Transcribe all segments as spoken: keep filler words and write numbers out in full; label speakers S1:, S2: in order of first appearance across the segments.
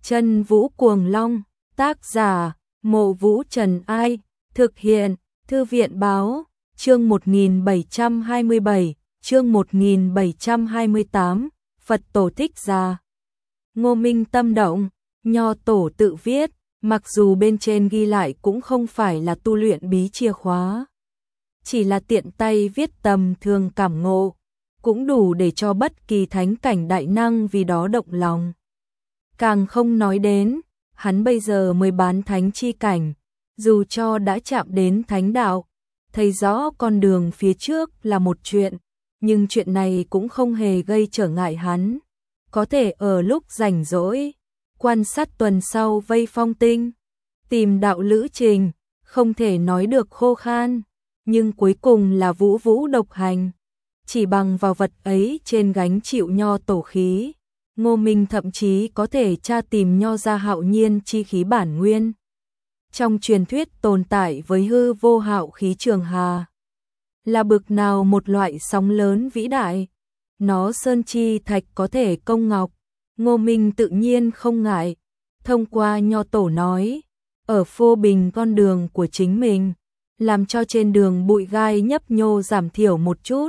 S1: Chân Vũ Cuồng Long, tác giả, Mộ Vũ Trần Ai, thực hiện, Thư viện Báo, chương một nghìn bảy trăm hai mươi bảy, chương một nghìn bảy trăm hai mươi tám, Phật Tổ Thích Gia. Ngô Minh tâm động, Nho Tổ tự viết, mặc dù bên trên ghi lại cũng không phải là tu luyện bí chìa khóa. Chỉ là tiện tay viết tầm thường cảm ngộ, cũng đủ để cho bất kỳ thánh cảnh đại năng vì đó động lòng. Càng không nói đến, hắn bây giờ mới bán thánh chi cảnh, dù cho đã chạm đến thánh đạo, thấy rõ con đường phía trước là một chuyện, nhưng chuyện này cũng không hề gây trở ngại hắn. Có thể ở lúc rảnh rỗi, quan sát tuần sau vây phong tinh, tìm đạo lữ trình, không thể nói được khô khan, nhưng cuối cùng là vũ vũ độc hành. Chỉ bằng vào vật ấy trên gánh chịu Nho Tổ khí, Ngô Minh thậm chí có thể tra tìm Nho gia hạo nhiên chi khí bản nguyên. Trong truyền thuyết tồn tại với hư vô hạo khí trường hà, là bực nào một loại sóng lớn vĩ đại. Nó sơn chi thạch có thể công ngọc, Ngô Minh tự nhiên không ngại. Thông qua Nho Tổ nói, ở phô bình con đường của chính mình, làm cho trên đường bụi gai nhấp nhô giảm thiểu một chút,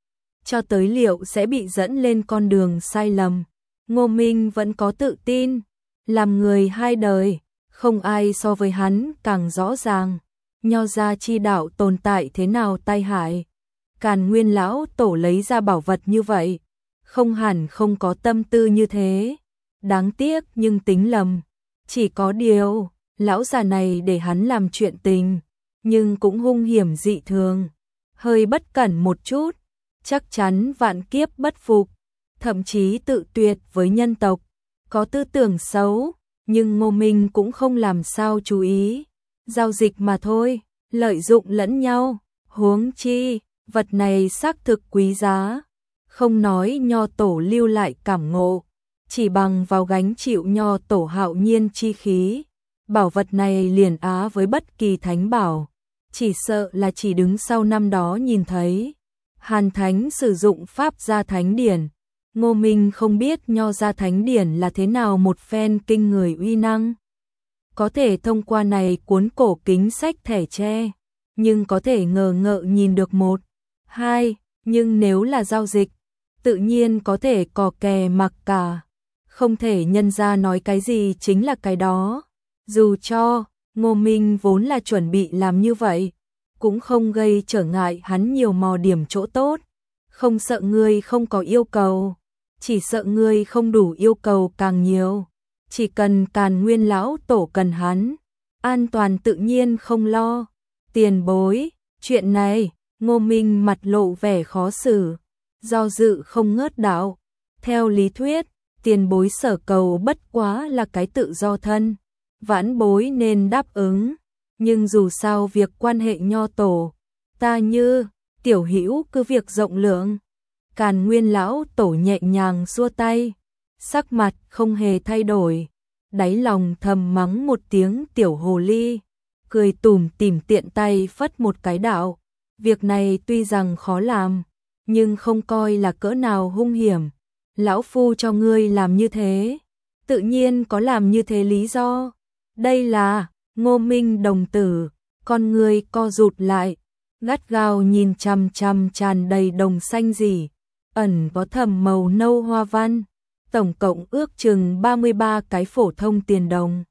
S1: cho tới liệu sẽ bị dẫn lên con đường sai lầm. Ngô Minh vẫn có tự tin, làm người hai đời, không ai so với hắn càng rõ ràng Nho gia chi đạo tồn tại thế nào tai hại. Càn Nguyên lão tổ lấy ra bảo vật như vậy, không hẳn không có tâm tư như thế. Đáng tiếc nhưng tính lầm. Chỉ có điều, lão già này để hắn làm chuyện tình, nhưng cũng hung hiểm dị thường. Hơi bất cẩn một chút, chắc chắn vạn kiếp bất phục, thậm chí tự tuyệt với nhân tộc. Có tư tưởng xấu, nhưng Ngô Minh cũng không làm sao chú ý. Giao dịch mà thôi, lợi dụng lẫn nhau, huống chi, vật này xác thực quý giá. Không nói Nho Tổ lưu lại cảm ngộ, chỉ bằng vào gánh chịu Nho Tổ hạo nhiên chi khí, bảo vật này liền á với bất kỳ thánh bảo. Chỉ sợ là chỉ đứng sau năm đó nhìn thấy Hàn Thánh sử dụng pháp gia thánh điển. Ngô Minh không biết Nho gia thánh điển là thế nào một phen kinh người uy năng. Có thể thông qua này cuốn cổ kính sách thẻ tre, nhưng có thể ngờ ngợ nhìn được một, hai, nhưng nếu là giao dịch, tự nhiên có thể cò kè mặc cả. Không thể nhân ra nói cái gì chính là cái đó. Dù cho Ngô Minh vốn là chuẩn bị làm như vậy, cũng không gây trở ngại hắn nhiều mò điểm chỗ tốt. Không sợ ngươi không có yêu cầu, chỉ sợ ngươi không đủ yêu cầu càng nhiều. Chỉ cần Càn Nguyên lão tổ cần hắn, an toàn tự nhiên không lo. Tiền bối, chuyện này, Ngô Minh mặt lộ vẻ khó xử, do dự không ngớt đạo. Theo lý thuyết, tiền bối sở cầu bất quá là cái tự do thân, vãn bối nên đáp ứng. Nhưng dù sao việc quan hệ Nho Tổ, ta như tiểu hữu cứ việc rộng lượng. Càn Nguyên lão tổ nhẹ nhàng xua tay, sắc mặt không hề thay đổi, đáy lòng thầm mắng một tiếng tiểu hồ ly, cười tủm tỉm tiện tay phất một cái đạo. Việc này tuy rằng khó làm, nhưng không coi là cỡ nào hung hiểm. Lão phu cho ngươi làm như thế, tự nhiên có làm như thế lý do. Đây là Ngô Minh đồng tử, con ngươi co rụt lại, gắt gao nhìn chằm chằm tràn đầy đồng xanh gì, ẩn có thầm màu nâu hoa văn, tổng cộng ước chừng ba mươi ba cái phổ thông tiền đồng.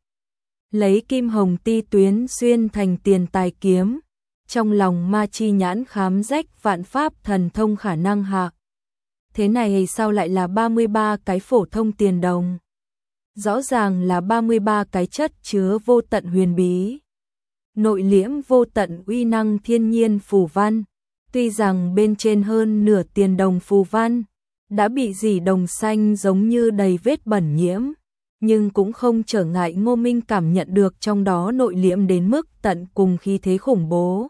S1: Lấy kim hồng ti tuyến xuyên thành tiền tài kiếm, trong lòng ma chi nhãn khám rách vạn pháp thần thông khả năng hạ. Thế này sao lại là ba mươi ba cái phổ thông tiền đồng? Rõ ràng là ba mươi ba cái chất chứa vô tận huyền bí, nội liễm vô tận uy năng thiên nhiên phù văn. Tuy rằng bên trên hơn nửa tiền đồng phù văn đã bị dỉ đồng xanh giống như đầy vết bẩn nhiễm, nhưng cũng không trở ngại Ngô Minh cảm nhận được trong đó nội liễm đến mức tận cùng khí thế khủng bố.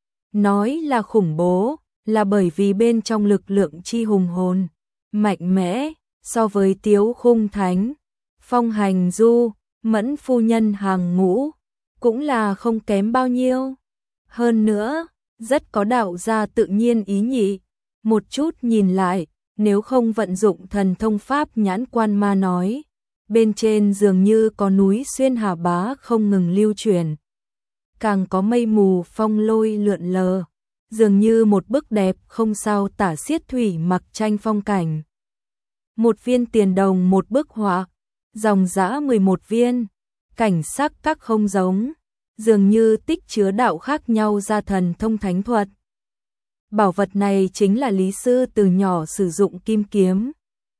S1: Nói là khủng bố, là bởi vì bên trong lực lượng chi hùng hồn, mạnh mẽ, so với Tiếu Khung Thánh, Phong Hành Du, Mẫn phu nhân hàng ngũ, cũng là không kém bao nhiêu. Hơn nữa, rất có đạo gia tự nhiên ý nhị. Một chút nhìn lại, nếu không vận dụng thần thông pháp nhãn quan ma nói, bên trên dường như có núi xuyên hà bá không ngừng lưu chuyển. Càng có mây mù phong lôi lượn lờ, dường như một bức đẹp không sao tả xiết thủy mặc tranh phong cảnh. Một viên tiền đồng một bức họa, dòng dã mười một viên, cảnh sắc các không giống, dường như tích chứa đạo khác nhau ra thần thông thánh thuật. Bảo vật này chính là Lý Sư từ nhỏ sử dụng kim kiếm.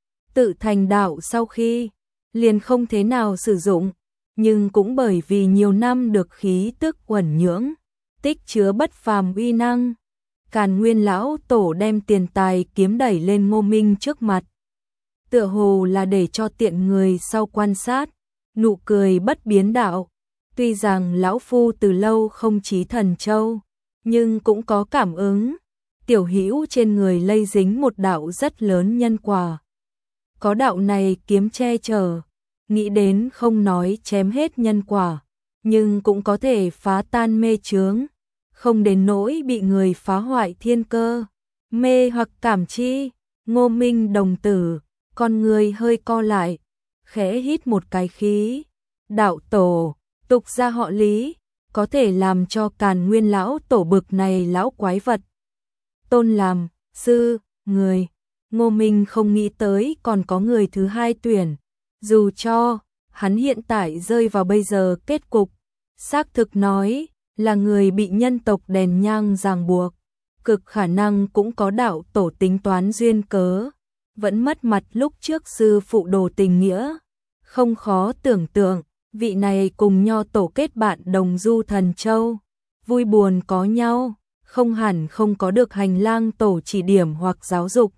S1: Tự thành đạo sau khi, liền không thế nào sử dụng, nhưng cũng bởi vì nhiều năm được khí tức uẩn nhưỡng, tích chứa bất phàm uy năng. Càn Nguyên lão tổ đem tiền tài kiếm đẩy lên Ngô Minh trước mặt. Tựa hồ là để cho tiện người sau quan sát, nụ cười bất biến đạo. Tuy rằng lão phu từ lâu không chí thần châu, nhưng cũng có cảm ứng. Tiểu hữu trên người lây dính một đạo rất lớn nhân quả. Có đạo này kiếm che chở, nghĩ đến không nói chém hết nhân quả, nhưng cũng có thể phá tan mê chướng, không đến nỗi bị người phá hoại thiên cơ. Mê hoặc cảm chi, Ngô Minh đồng tử, con người hơi co lại, khẽ hít một cái khí. Đạo tổ, tục gia họ Lý, có thể làm cho Càn Nguyên lão tổ bực này lão quái vật tôn làm sư, người. Ngô Minh không nghĩ tới còn có người thứ hai tuyển, dù cho hắn hiện tại rơi vào bây giờ kết cục, xác thực nói là người bị nhân tộc đèn nhang ràng buộc, cực khả năng cũng có đạo tổ tính toán duyên cớ, vẫn mất mặt lúc trước sư phụ đồ tình nghĩa. Không khó tưởng tượng, vị này cùng nho tổ kết bạn đồng du thần châu, vui buồn có nhau, không hẳn không có được hành lang tổ chỉ điểm hoặc giáo dục.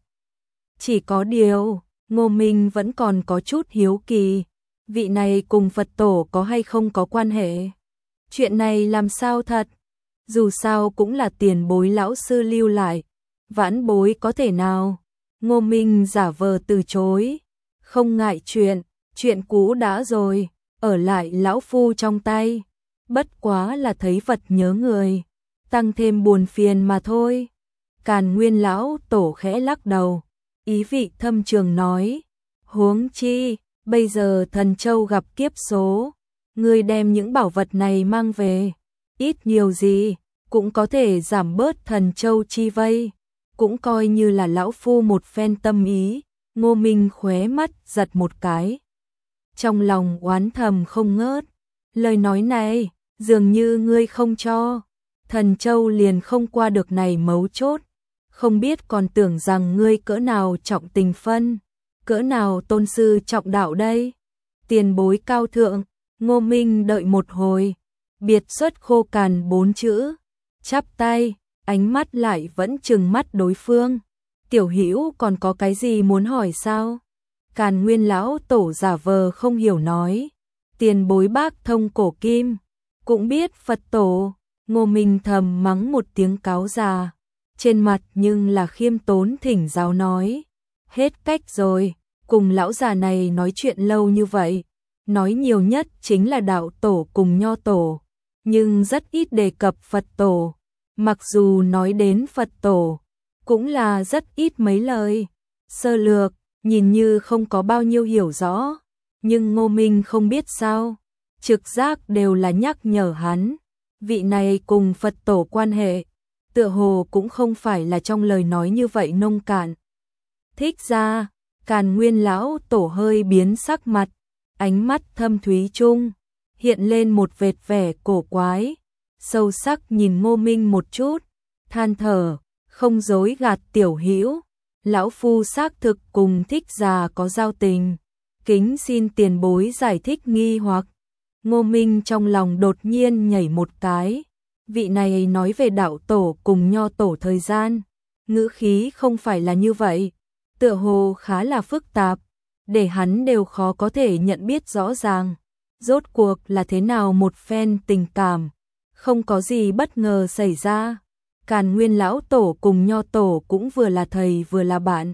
S1: Chỉ có điều, Ngô Minh vẫn còn có chút hiếu kỳ, vị này cùng Phật tổ có hay không có quan hệ. Chuyện này làm sao thật, dù sao cũng là tiền bối lão sư lưu lại, vãn bối có thể nào. Ngô Minh giả vờ từ chối, không ngại chuyện, chuyện cũ đã rồi, ở lại lão phu trong tay, bất quá là thấy vật nhớ người, tăng thêm buồn phiền mà thôi. Càn Nguyên lão tổ khẽ lắc đầu, ý vị thâm trường nói, huống chi, bây giờ thần châu gặp kiếp số, ngươi đem những bảo vật này mang về, ít nhiều gì, cũng có thể giảm bớt thần châu chi vây, cũng coi như là lão phu một phen tâm ý. Ngô Minh khóe mắt giật một cái, trong lòng oán thầm không ngớt, lời nói này, dường như ngươi không cho, thần châu liền không qua được này mấu chốt, không biết còn tưởng rằng ngươi cỡ nào trọng tình phân, cỡ nào tôn sư trọng đạo đây. Tiền bối cao thượng. Ngô Minh đợi một hồi, biệt xuất khô cằn bốn chữ, chắp tay, ánh mắt lại vẫn trừng mắt đối phương. Tiểu hữu còn có cái gì muốn hỏi sao? Càn Nguyên lão tổ giả vờ không hiểu nói, tiền bối bác thông cổ kim, cũng biết Phật tổ. Ngô Minh thầm mắng một tiếng cáo già, trên mặt nhưng là khiêm tốn thỉnh giáo nói, hết cách rồi, cùng lão già này nói chuyện lâu như vậy, nói nhiều nhất chính là đạo tổ cùng nho tổ, nhưng rất ít đề cập Phật tổ, mặc dù nói đến Phật tổ, cũng là rất ít mấy lời, sơ lược, nhìn như không có bao nhiêu hiểu rõ, nhưng Ngô Minh không biết sao, trực giác đều là nhắc nhở hắn, vị này cùng Phật tổ quan hệ, tựa hồ cũng không phải là trong lời nói như vậy nông cạn. Thích ra, Càn Nguyên lão tổ hơi biến sắc mặt, ánh mắt thâm thúy chung, hiện lên một vệt vẻ cổ quái, sâu sắc nhìn Ngô Minh một chút, than thở, không dối gạt tiểu hữu, lão phu xác thực cùng Thích già có giao tình, kính xin tiền bối giải thích nghi hoặc. Ngô Minh trong lòng đột nhiên nhảy một cái, vị này nói về đạo tổ cùng nho tổ thời gian, ngữ khí không phải là như vậy, tựa hồ khá là phức tạp, để hắn đều khó có thể nhận biết rõ ràng, rốt cuộc là thế nào một phen tình cảm, không có gì bất ngờ xảy ra. Càn Nguyên lão tổ cùng nho tổ cũng vừa là thầy vừa là bạn,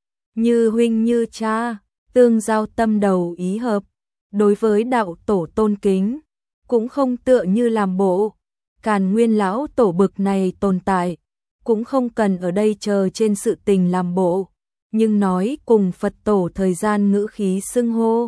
S1: như huynh như cha, tương giao tâm đầu ý hợp, đối với đạo tổ tôn kính, cũng không tựa như làm bộ. Càn Nguyên lão tổ bực này tồn tại, cũng không cần ở đây chờ trên sự tình làm bộ, nhưng nói cùng Phật tổ thời gian ngữ khí xưng hô,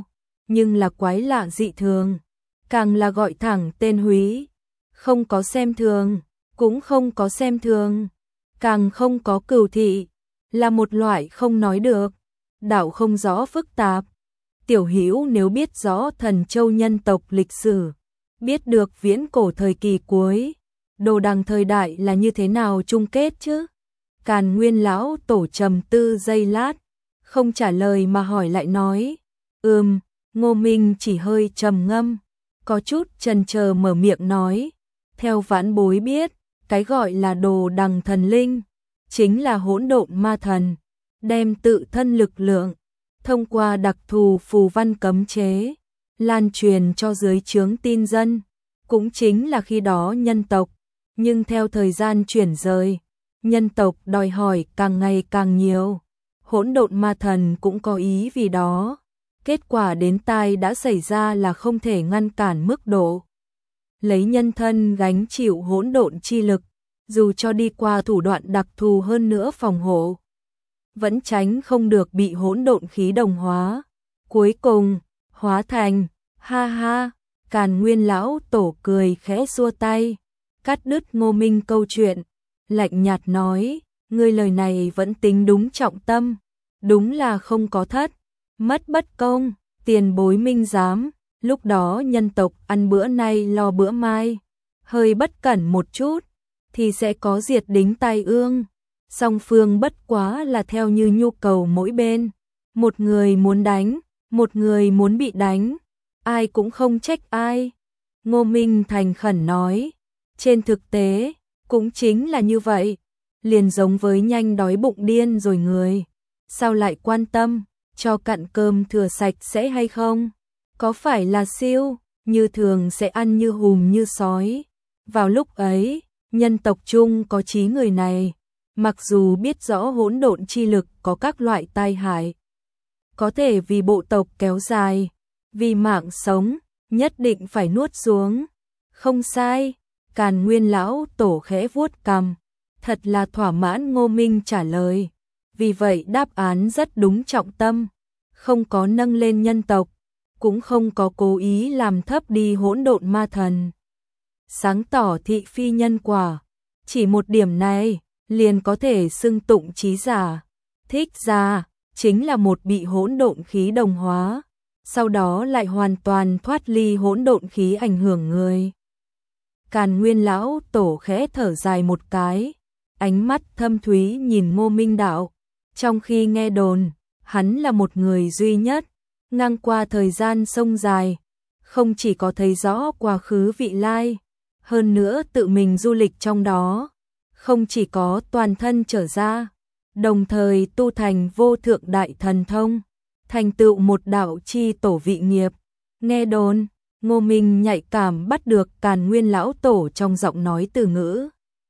S1: nhưng là quái lạ dị thường, càng là gọi thẳng tên húy, không có xem thường, cũng không có xem thường, càng không có cừu thị, là một loại không nói được, đạo không rõ phức tạp. Tiểu Hữu nếu biết rõ Thần Châu nhân tộc lịch sử, biết được viễn cổ thời kỳ cuối, đồ đằng thời đại là như thế nào chung kết chứ? Càn Nguyên lão tổ trầm tư giây lát, không trả lời mà hỏi lại nói, ừm, Ngô Minh chỉ hơi trầm ngâm, có chút chần chờ mở miệng nói, theo vãn bối biết, cái gọi là đồ đằng thần linh, chính là hỗn độn ma thần, đem tự thân lực lượng, thông qua đặc thù phù văn cấm chế, lan truyền cho dưới trướng tin dân, cũng chính là khi đó nhân tộc, nhưng theo thời gian chuyển rời, nhân tộc đòi hỏi càng ngày càng nhiều, hỗn độn ma thần cũng có ý vì đó, kết quả đến tai đã xảy ra là không thể ngăn cản mức độ. Lấy nhân thân gánh chịu hỗn độn chi lực, dù cho đi qua thủ đoạn đặc thù hơn nữa phòng hộ, vẫn tránh không được bị hỗn độn khí đồng hóa. Cuối cùng, hóa thành, ha ha, Càn Nguyên lão tổ cười khẽ xua tay, cắt đứt Ngô Minh câu chuyện, lạnh nhạt nói, ngươi lời này vẫn tính đúng trọng tâm, đúng là không có thất, mất bất công, tiền bối minh giám, lúc đó nhân tộc ăn bữa nay lo bữa mai, hơi bất cẩn một chút, thì sẽ có diệt đính tai ương. Song phương bất quá là theo như nhu cầu mỗi bên, một người muốn đánh, một người muốn bị đánh, ai cũng không trách ai. Ngô Minh thành khẩn nói, trên thực tế, cũng chính là như vậy, liền giống với nhanh đói bụng điên rồi người, sao lại quan tâm, cho cặn cơm thừa sạch sẽ hay không, có phải là siêu, như thường sẽ ăn như hùm như sói. Vào lúc ấy, nhân tộc chung có trí người này, mặc dù biết rõ hỗn độn chi lực có các loại tai hại, có thể vì bộ tộc kéo dài, vì mạng sống, nhất định phải nuốt xuống. Không sai, Càn Nguyên lão tổ khẽ vuốt cằm, thật là thỏa mãn Ngô Minh trả lời, vì vậy đáp án rất đúng trọng tâm, không có nâng lên nhân tộc, cũng không có cố ý làm thấp đi hỗn độn ma thần. Sáng tỏ thị phi nhân quả, chỉ một điểm này liền có thể xưng tụng trí giả. Thích giả chính là một bị hỗn độn khí đồng hóa, sau đó lại hoàn toàn thoát ly hỗn độn khí ảnh hưởng người. Càn Nguyên lão tổ khẽ thở dài một cái, ánh mắt thâm thúy nhìn Ngô Minh đạo, trong khi nghe đồn, hắn là một người duy nhất, ngang qua thời gian sông dài, không chỉ có thấy rõ quá khứ vị lai, hơn nữa tự mình du lịch trong đó, không chỉ có toàn thân trở ra, đồng thời tu thành vô thượng đại thần thông, thành tựu một đạo chi tổ vị nghiệp. Nghe đồn, Ngô Minh nhạy cảm bắt được Càn Nguyên lão tổ trong giọng nói từ ngữ.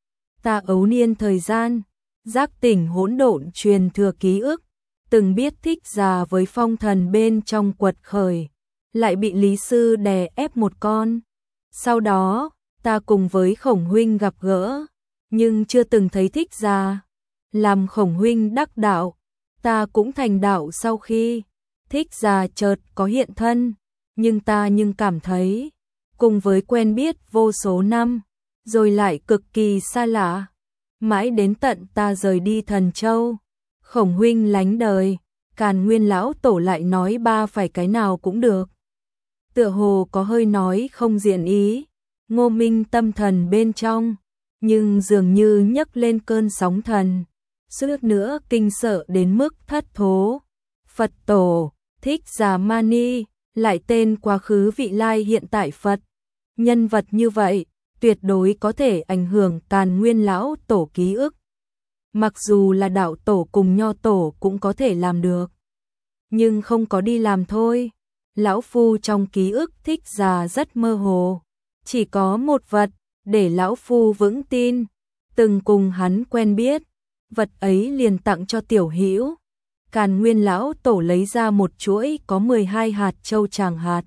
S1: Ta ấu niên thời gian, giác tỉnh hỗn độn truyền thừa ký ức, từng biết thích già với phong thần bên trong quật khởi, lại bị Lý Sư đè ép một con. Sau đó, ta cùng với Khổng huynh gặp gỡ, nhưng chưa từng thấy thích già. Làm Khổng huynh đắc đạo, ta cũng thành đạo sau khi thích già chợt có hiện thân, nhưng ta nhưng cảm thấy, cùng với quen biết vô số năm, rồi lại cực kỳ xa lạ. Mãi đến tận ta rời đi Thần Châu, Khổng huynh lánh đời, Càn Nguyên lão tổ lại nói ba phải cái nào cũng được. Tựa hồ có hơi nói không diện ý, Ngô Minh tâm thần bên trong, nhưng dường như nhấc lên cơn sóng thần, suýt nữa kinh sợ đến mức thất thố. Phật tổ, Thích Giả Mani, lại tên quá khứ vị lai hiện tại Phật. Nhân vật như vậy, tuyệt đối có thể ảnh hưởng Càn Nguyên lão tổ ký ức. Mặc dù là đạo tổ cùng nho tổ cũng có thể làm được, nhưng không có đi làm thôi. Lão phu trong ký ức Thích Giả rất mơ hồ, chỉ có một vật để lão phu vững tin, từng cùng hắn quen biết, vật ấy liền tặng cho Tiểu Hữu. Càn Nguyên lão tổ lấy ra một chuỗi có mười hai hạt châu tràng hạt.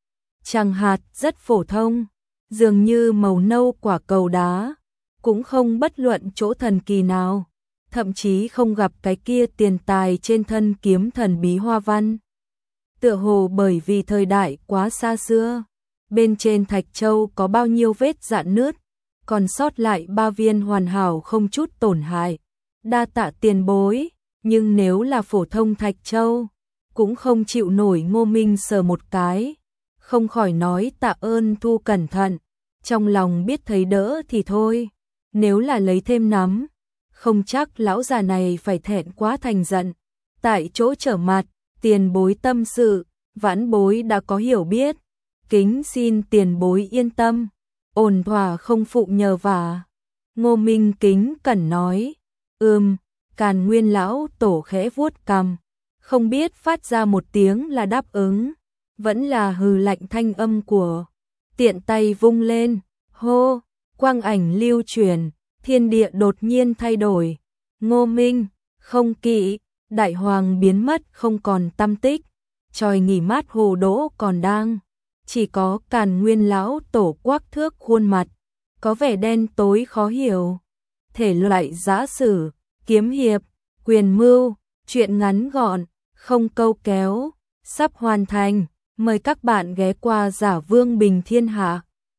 S1: Tràng hạt rất phổ thông, dường như màu nâu quả cầu đá, cũng không bất luận chỗ thần kỳ nào, thậm chí không gặp cái kia tiền tài trên thân kiếm thần bí hoa văn. Tựa hồ bởi vì thời đại quá xa xưa, bên trên thạch châu có bao nhiêu vết rạn nứt, còn sót lại ba viên hoàn hảo không chút tổn hại. Đa tạ tiền bối, nhưng nếu là phổ thông thạch châu, cũng không chịu nổi. Ngô Minh sờ một cái, không khỏi nói tạ ơn thu cẩn thận, trong lòng biết thấy đỡ thì thôi, nếu là lấy thêm nắm, không chắc lão già này phải thẹn quá thành giận. Tại chỗ trở mặt, tiền bối tâm sự, vãn bối đã có hiểu biết, kính xin tiền bối yên tâm, ổn thỏa không phụ nhờ vả. Ngô Minh kính cẩn nói, ừm. Càn Nguyên lão tổ khẽ vuốt cằm, không biết phát ra một tiếng là đáp ứng, vẫn là hừ lạnh thanh âm của. Tiện tay vung lên, hô, quang ảnh lưu truyền, thiên địa đột nhiên thay đổi. Ngô Minh, không kỵ, đại hoàng biến mất không còn tăm tích, tròi nghỉ mát hồ đỗ còn đang, chỉ có Càn Nguyên lão tổ quắc thước khuôn mặt, có vẻ đen tối khó hiểu. Thể loại giã sử, kiếm hiệp, quyền mưu, truyện ngắn gọn, không câu kéo, sắp hoàn thành, mời các bạn ghé qua Giả Vương Bình Thiên Hạ.